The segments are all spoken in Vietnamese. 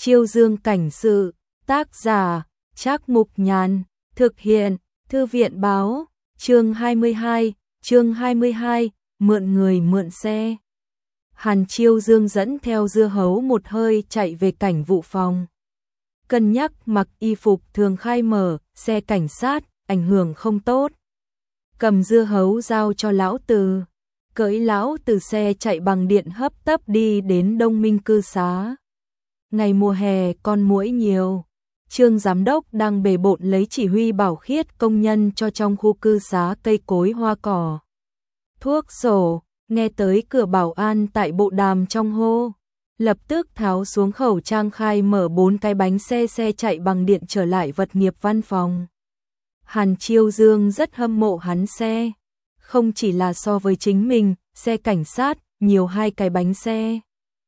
Chiêu Dương cảnh sự, tác giả, Trác Mục Nhàn, thực hiện, Thư viện báo, chương 22, mượn người mượn xe. Hàn Chiêu Dương dẫn theo dưa hấu một hơi chạy về cảnh vụ phòng. Cân nhắc mặc y phục thường khai mở, xe cảnh sát, ảnh hưởng không tốt. Cầm dưa hấu giao cho lão Từ, cưỡi lão Từ xe chạy bằng điện hấp tấp đi đến Đông Minh cư xá. Ngày mùa hè con muỗi nhiều, Trương giám đốc đang bề bộn lấy chỉ huy bảo khiết công nhân cho trong khu cư xá cây cối hoa cỏ. Thuốc sổ, nghe tới cửa bảo an tại bộ đàm trong hô, lập tức tháo xuống khẩu trang khai mở 4 cái bánh xe chạy bằng điện trở lại vật nghiệp văn phòng. Hàn Chiêu Dương rất hâm mộ hắn xe, không chỉ là so với chính mình, xe cảnh sát, nhiều 2 cái bánh xe.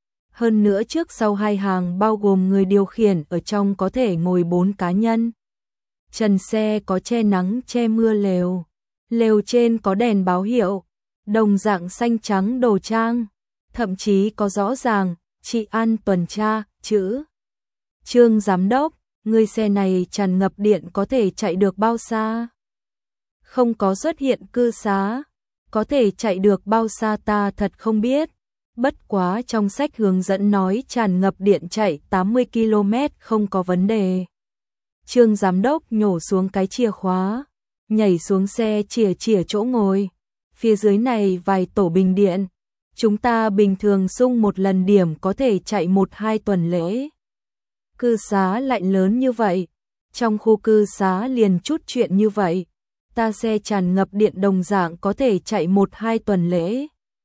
Hơn nữa trước sau 2 hàng bao gồm người điều khiển ở trong có thể ngồi 4 cá nhân. Trần xe có che nắng che mưa lều, lều trên có đèn báo hiệu, đồng dạng xanh trắng đồ trang, thậm chí có rõ ràng, chị An tuần tra, chữ. Trương giám đốc, người xe này tràn ngập điện có thể chạy được bao xa? Không có xuất hiện cư xá, có thể chạy được bao xa ta thật không biết. Bất quá trong sách hướng dẫn nói tràn ngập điện chạy 80 km không có vấn đề. Trương giám đốc nhổ xuống cái chìa khóa, nhảy xuống xe chìa chỗ ngồi. Phía dưới này vài tổ bình điện, chúng ta bình thường xung một lần điểm có thể chạy 1-2 tuần lễ. Cư xá lại lớn như vậy, trong khu cư xá liền chút chuyện như vậy, ta xe tràn ngập điện đồng dạng có thể chạy 1-2 tuần lễ.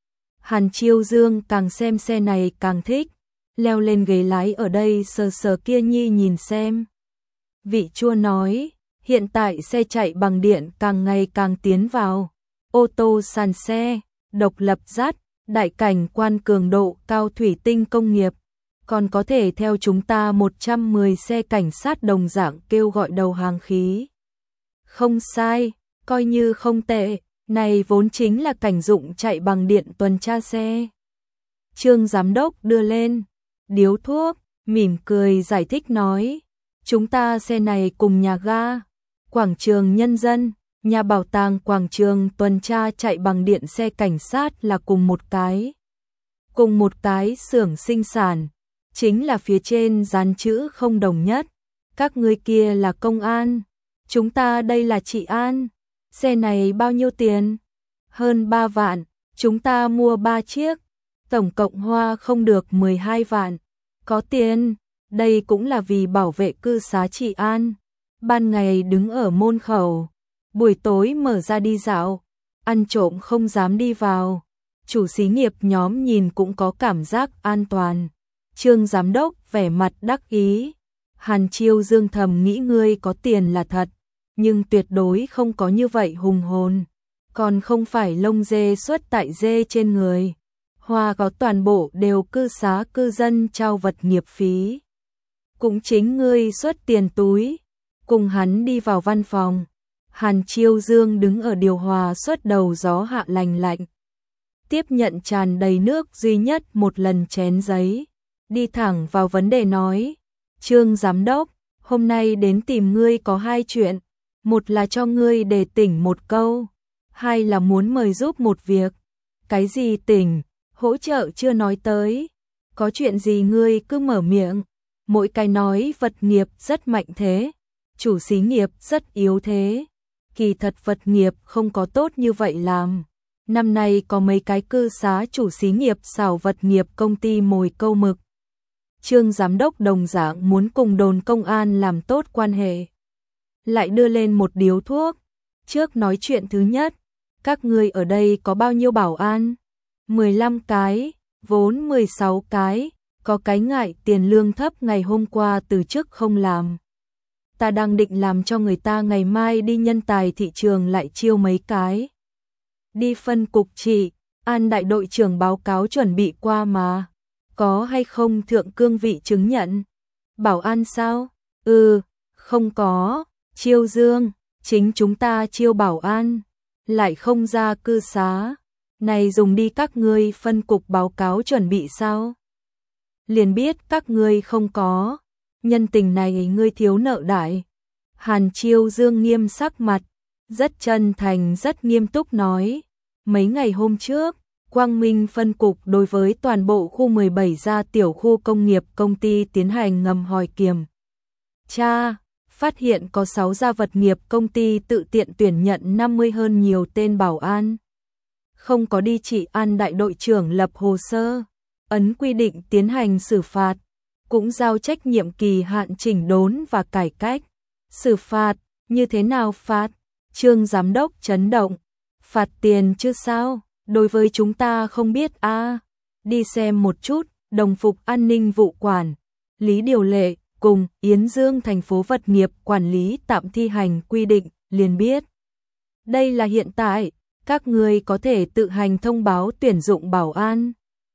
Hàn Chiêu Dương càng xem xe này càng thích, leo lên ghế lái ở đây sờ kia nhi nhìn xem. Vị Chua nói, hiện tại xe chạy bằng điện càng ngày càng tiến vào, ô tô sàn xe, độc lập dắt, đại cảnh quan cường độ cao thủy tinh công nghiệp, còn có thể theo chúng ta 110 xe cảnh sát đồng dạng kêu gọi đầu hàng khí. Không sai, coi như không tệ. Này vốn chính là cảnh dụng chạy bằng điện tuần tra xe. Trương giám đốc đưa lên điếu thuốc, mỉm cười giải thích nói, chúng ta xe này cùng nhà ga, quảng trường nhân dân, nhà bảo tàng quảng trường tuần tra chạy bằng điện xe cảnh sát là cùng một cái. Cùng một cái xưởng sinh sản, chính là phía trên dán chữ không đồng nhất. Các ngươi kia là công an, chúng ta đây là trị an. Xe này bao nhiêu tiền? Hơn 3 vạn, chúng ta mua 3 chiếc, tổng cộng hoa không được 12 vạn. Có tiền, đây cũng là vì bảo vệ cư xá trị an. Ban ngày đứng ở môn khẩu, buổi tối mở ra đi dạo, ăn trộm không dám đi vào. Chủ xí nghiệp nhóm nhìn cũng có cảm giác an toàn. Trương giám đốc vẻ mặt đắc ý. Hàn Chiêu Dương thầm nghĩ ngươi có tiền là thật, nhưng tuyệt đối không có như vậy hùng hồn, còn không phải lông dê xuất tại dê trên người. Hoa có toàn bộ đều cư xá cư dân trao vật nghiệp phí. Cũng chính ngươi xuất tiền túi. Cùng hắn đi vào văn phòng, Hàn Chiêu Dương đứng ở điều hòa suốt đầu gió hạ lành lạnh. Tiếp nhận tràn đầy nước duy nhất một lần chén giấy, đi thẳng vào vấn đề nói, Trương giám đốc, hôm nay đến tìm ngươi có 2 chuyện. Một là cho ngươi để tỉnh một câu, 2 là muốn mời giúp một việc. Cái gì tỉnh, hỗ trợ chưa nói tới, có chuyện gì ngươi cứ mở miệng. Mỗi cái nói vật nghiệp rất mạnh thế, chủ xí nghiệp rất yếu thế. Kỳ thật vật nghiệp không có tốt như vậy làm. Năm nay có mấy cái cư xá chủ xí nghiệp xảo vật nghiệp công ty mồi câu mực. Trương giám đốc đồng dạng muốn cùng đồn công an làm tốt quan hệ. Lại đưa lên một điếu thuốc. Trước nói chuyện thứ nhất, các ngươi ở đây có bao nhiêu bảo an? 15 cái, vốn 16 cái, có cái ngại tiền lương thấp ngày hôm qua từ chức không làm. Ta đang định làm cho người ta ngày mai đi nhân tài thị trường lại chiêu mấy cái. Đi phân cục trị, An đại đội trưởng báo cáo chuẩn bị qua mà. Có hay không thượng cương vị chứng nhận? Bảo an sao? Không có. Chiêu Dương, chính chúng ta chiêu bảo an, lại không ra cư xá. Này dùng đi các ngươi phân cục báo cáo chuẩn bị sao? Liền biết các ngươi không có, nhân tình này ngươi thiếu nợ đại. Hàn Chiêu Dương nghiêm sắc mặt, rất chân thành rất nghiêm túc nói, mấy ngày hôm trước, Quang Minh phân cục đối với toàn bộ khu 17 gia tiểu khu công nghiệp công ty tiến hành ngầm hỏi kiểm tra, phát hiện có 6 gia vật nghiệp công ty tự tiện tuyển nhận 50 hơn nhiều tên bảo an. Không có đi chỉ an đại đội trưởng lập hồ sơ, ấn quy định tiến hành xử phạt, cũng giao trách nhiệm kỳ hạn chỉnh đốn và cải cách. Xử phạt, như thế nào phạt? Trương giám đốc chấn động. Phạt tiền chứ sao? Đối với chúng ta không biết a. Đi xem một chút, đồng phục an ninh vụ quản lý điều lệ cùng Yến Dương thành phố vật nghiệp quản lý tạm thi hành quy định liền biết. Đây là hiện tại, các người có thể tự hành thông báo tuyển dụng bảo an.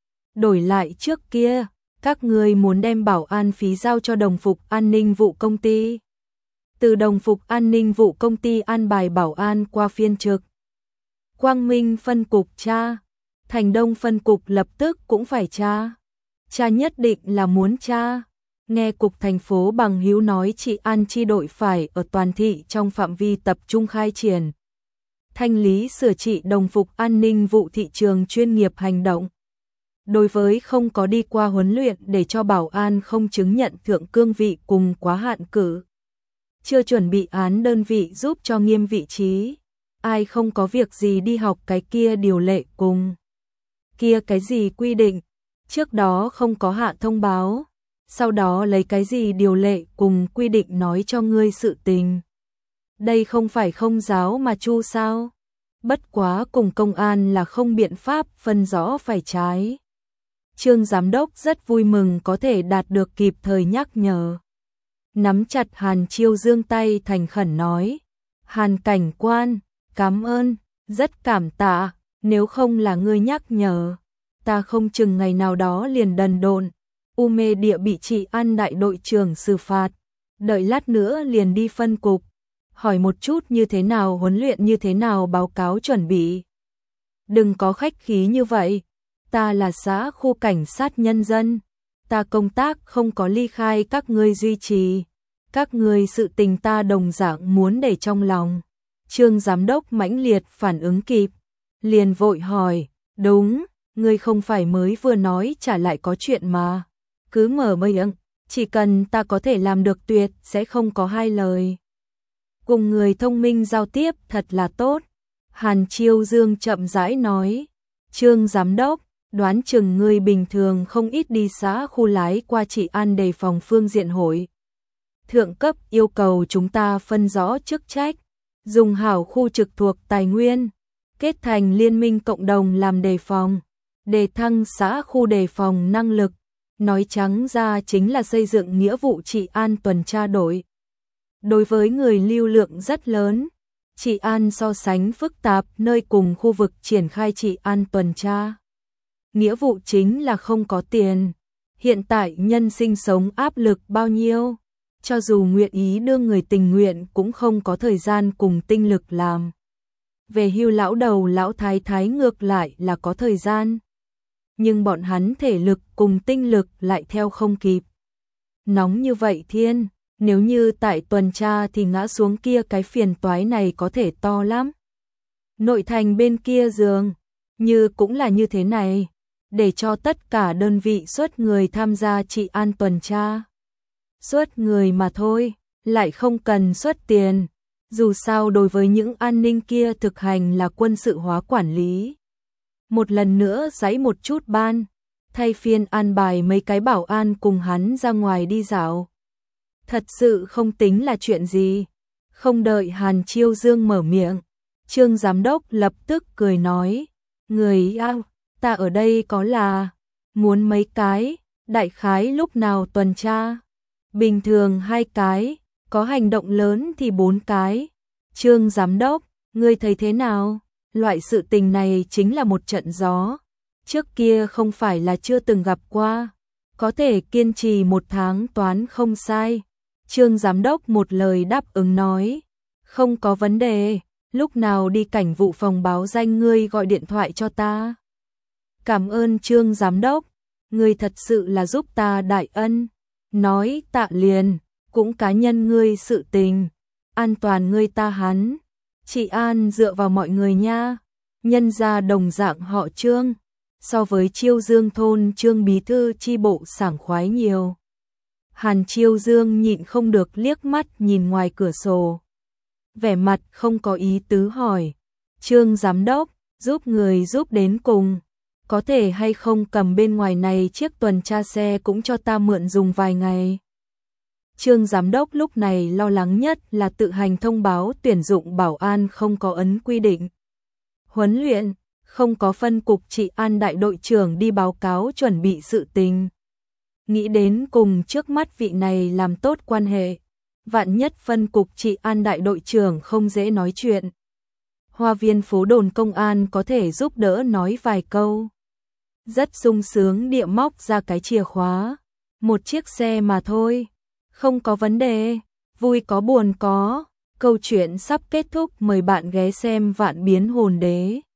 Đổi lại trước kia, các người muốn đem bảo an phí giao cho đồng phục an ninh vụ công ty. Từ đồng phục an ninh vụ công ty an bài bảo an qua phiên trực. Quang Minh phân cục tra, Thành Đông phân cục lập tức cũng phải tra. Tra nhất định là muốn tra. Nghe cục thành phố Bằng Hữu nói trị an chi đội phải ở toàn thị trong phạm vi tập trung khai triển. Thanh lý sửa trị đồng phục an ninh vụ thị trường chuyên nghiệp hành động. Đối với không có đi qua huấn luyện để cho bảo an không chứng nhận thượng cương vị cùng quá hạn cử. Chưa chuẩn bị án đơn vị giúp cho nghiêm vị trí. Ai không có việc gì đi học cái kia điều lệ cùng. Kia cái gì quy định. Trước đó không có hạ thông báo. Sau đó lấy cái gì điều lệ cùng quy định nói cho ngươi sự tình. Đây không phải không giáo mà chu sao. Bất quá cùng công an là không biện pháp phân rõ phải trái. Trương giám đốc rất vui mừng có thể đạt được kịp thời nhắc nhở. Nắm chặt Hàn Chiêu Dương tay thành khẩn nói. Hàn cảnh quan, cảm ơn, rất cảm tạ, nếu không là ngươi nhắc nhở. Ta không chừng ngày nào đó liền đần độn. Mê địa bị trị an đại đội trưởng xử phạt. Đợi lát nữa liền đi phân cục. Hỏi một chút như thế nào huấn luyện như thế nào báo cáo chuẩn bị. Đừng có khách khí như vậy. Ta là xã khu cảnh sát nhân dân. Ta công tác không có ly khai các ngươi duy trì. Các ngươi sự tình ta đồng dạng muốn để trong lòng. Trương giám đốc mãnh liệt phản ứng kịp. Liền vội hỏi. Đúng, ngươi không phải mới vừa nói trả lại có chuyện mà. Cứ mở miệng, chỉ cần ta có thể làm được tuyệt sẽ không có hai lời. Cùng người thông minh giao tiếp thật là tốt. Hàn Chiêu Dương chậm rãi nói. Trương giám đốc, đoán chừng ngươi bình thường không ít đi xã khu lái qua trị an đề phòng phương diện hội. Thượng cấp yêu cầu chúng ta phân rõ chức trách, dùng hảo khu trực thuộc tài nguyên, kết thành liên minh cộng đồng làm đề phòng, đề thăng xã khu đề phòng năng lực. Nói trắng ra chính là xây dựng nghĩa vụ trị an tuần tra đội. Đối với người lưu lượng rất lớn, trị an so sánh phức tạp nơi cùng khu vực triển khai trị an tuần tra. Nghĩa vụ chính là không có tiền. Hiện tại nhân sinh sống áp lực bao nhiêu, cho dù nguyện ý đưa người tình nguyện cũng không có thời gian cùng tinh lực làm. Về hưu lão đầu lão thái thái ngược lại là có thời gian. Nhưng bọn hắn thể lực cùng tinh lực lại theo không kịp. Nóng như vậy thiên, nếu như tại tuần tra thì ngã xuống kia cái phiền toái này có thể to lắm. Nội thành bên kia giường, như cũng là như thế này, để cho tất cả đơn vị xuất người tham gia trị an tuần tra. Xuất người mà thôi, lại không cần xuất tiền, dù sao đối với những an ninh kia thực hành là quân sự hóa quản lý. Một lần nữa giãy một chút ban, thay phiên an bài mấy cái bảo an cùng hắn ra ngoài đi dạo. Thật sự không tính là chuyện gì. Không đợi Hàn Chiêu Dương mở miệng, Trương giám đốc lập tức cười nói, người ao, ta ở đây có là, muốn mấy cái, đại khái lúc nào tuần tra. Bình thường 2 cái, có hành động lớn thì 4 cái. Trương giám đốc, ngươi thấy thế nào? Loại sự tình này chính là một trận gió. Trước kia không phải là chưa từng gặp qua. Có thể kiên trì 1 tháng toán không sai. Trương giám đốc một lời đáp ứng nói. Không có vấn đề, lúc nào đi cảnh vụ phòng báo danh ngươi gọi điện thoại cho ta. Cảm ơn Trương giám đốc, ngươi thật sự là giúp ta đại ân. nói tạ liền, cũng cá nhân ngươi sự tình, an toàn ngươi ta hắn. Chị An dựa vào mọi người nha, nhân gia đồng dạng họ Trương, so với Chiêu Dương thôn Trương bí thư chi bộ sảng khoái nhiều. Hàn Chiêu Dương nhịn không được liếc mắt nhìn ngoài cửa sổ. Vẻ mặt không có ý tứ hỏi, Trương giám đốc, giúp người giúp đến cùng, có thể hay không cầm bên ngoài này chiếc tuần tra xe cũng cho ta mượn dùng vài ngày. Trương giám đốc lúc này lo lắng nhất là tự hành thông báo tuyển dụng bảo an không có ấn quy định. Huấn luyện, không có phân cục trị an đại đội trưởng đi báo cáo chuẩn bị sự tình. Nghĩ đến cùng trước mắt vị này làm tốt quan hệ, vạn nhất phân cục trị an đại đội trưởng không dễ nói chuyện. Hoa viên phố đồn công an có thể giúp đỡ nói vài câu. Rất sung sướng địa móc ra cái chìa khóa. Một chiếc xe mà thôi. Không có vấn đề. Vui có buồn có. Câu chuyện sắp kết thúc, mời bạn ghé xem Vạn Biến Hồn Đế.